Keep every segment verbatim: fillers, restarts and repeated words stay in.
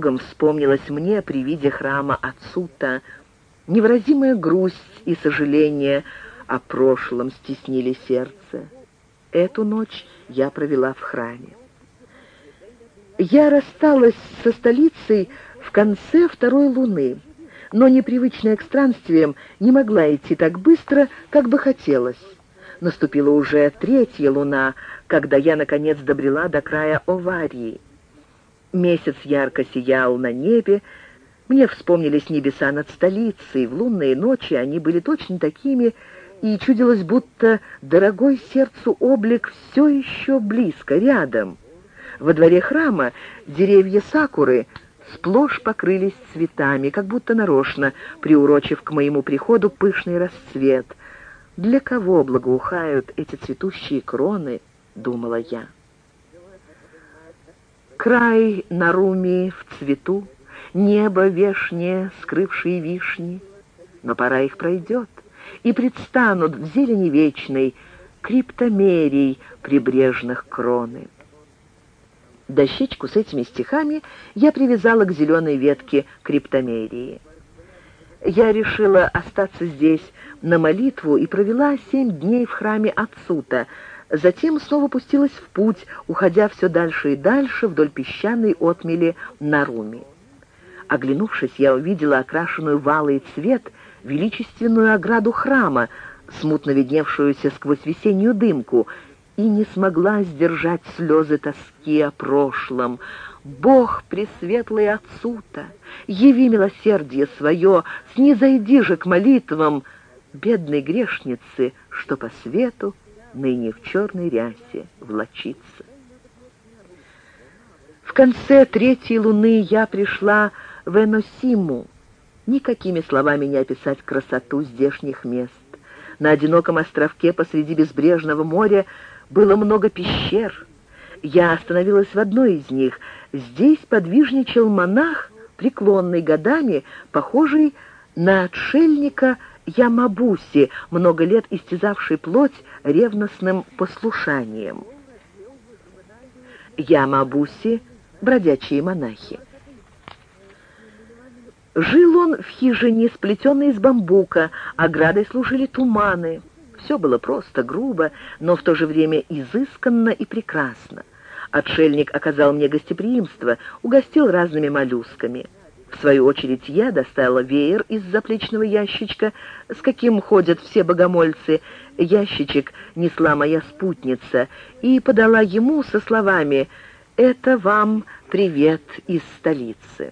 тревогам вспомнилось мне при виде храма Ацута. Невыразимая грусть и сожаление о прошлом стеснили сердце. Эту ночь я провела в храме. Я рассталась со столицей в конце второй луны, но, непривычная к странствиям, не могла идти так быстро, как бы хотелось. Наступила уже третья луна, когда я, наконец, добрела до края Оварии. Месяц ярко сиял на небе, мне вспомнились небеса над столицей, в лунные ночи они были точно такими, и чудилось, будто дорогой сердцу облик все еще близко, рядом. Во дворе храма деревья сакуры сплошь покрылись цветами, как будто нарочно, приурочив к моему приходу пышный расцвет. «Для кого благоухают эти цветущие кроны?» — думала я. Край Наруми в цвету, небо вешнее, скрывшие вишни, но пора их пройдет, и предстанут в зелени вечной криптомерий прибрежных кроны. Дощечку с этими стихами я привязала к зеленой ветке криптомерии. Я решила остаться здесь на молитву и провела семь дней в храме Ацута, затем снова пустилась в путь, уходя все дальше и дальше вдоль песчаной отмели Наруми. Оглянувшись, я увидела окрашенную в алый цвет величественную ограду храма, смутно видневшуюся сквозь весеннюю дымку, и не смогла сдержать слезы тоски о прошлом. «Бог пресветлый Ацута, яви милосердие свое, снизойди же к молитвам бедной грешницы, что по свету ныне в черной рясе влачится». В конце третьей луны я пришла в Эносиму. Никакими словами не описать красоту здешних мест. На одиноком островке посреди безбрежного моря было много пещер. Я остановилась в одной из них. Здесь подвижничал монах, преклонный годами, похожий на отшельника Ямабуси, много лет истязавший плоть ревностным послушанием. Ямабуси — бродячие монахи. Жил он в хижине, сплетенной из бамбука, оградой служили туманы. Все было просто, грубо, но в то же время изысканно и прекрасно. Отшельник оказал мне гостеприимство, угостил разными моллюсками. В свою очередь я достала веер из заплечного ящичка, с каким ходят все богомольцы. Ящичек несла моя спутница и подала ему со словами «Это вам привет из столицы».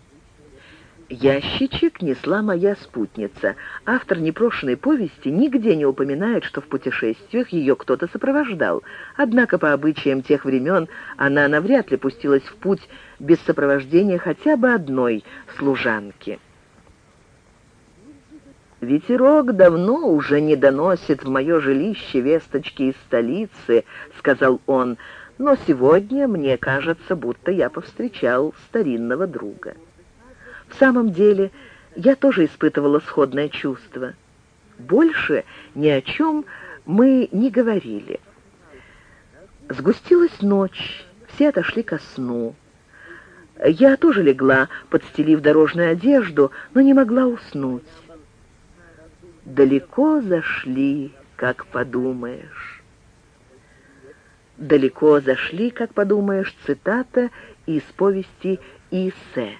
Ящичек несла моя спутница. Автор непрошенной повести нигде не упоминает, что в путешествиях ее кто-то сопровождал. Однако по обычаям тех времен она навряд ли пустилась в путь без сопровождения хотя бы одной служанки. «Ветерок давно уже не доносит в мое жилище весточки из столицы», — сказал он, «но сегодня мне кажется, будто я повстречал старинного друга». В самом деле, я тоже испытывала сходное чувство. Больше ни о чем мы не говорили. Сгустилась ночь, все отошли ко сну. Я тоже легла, подстелив дорожную одежду, но не могла уснуть. «Далеко зашли, как подумаешь». «Далеко зашли, как подумаешь» — цитата из повести Исе.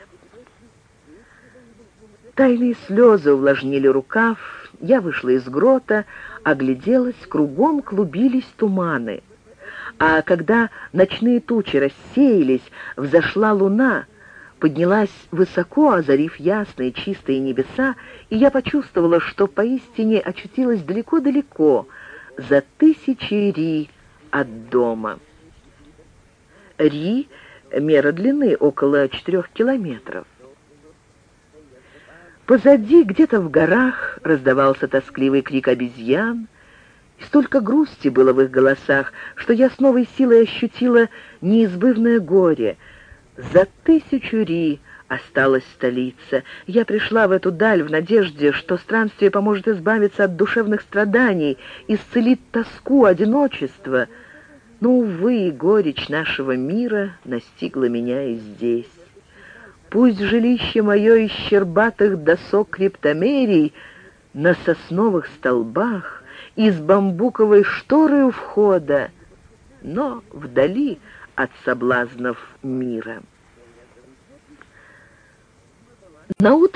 Тайные слезы увлажнили рукав, я вышла из грота, огляделась, кругом клубились туманы. А когда ночные тучи рассеялись, взошла луна, поднялась высоко, озарив ясные чистые небеса, и я почувствовала, что поистине очутилась далеко-далеко, за тысячи ри от дома. Ри — мера длины, около четырех километров. Позади, где-то в горах, раздавался тоскливый крик обезьян, и столько грусти было в их голосах, что я с новой силой ощутила неизбывное горе. За тысячу ри осталась столица. Я пришла в эту даль в надежде, что странствие поможет избавиться от душевных страданий, исцелит тоску, одиночество. Но, увы, горечь нашего мира настигла меня и здесь. Пусть жилище мое из щербатых досок криптомерий на сосновых столбах и с бамбуковой шторой у входа, но вдали от соблазнов мира. Наутро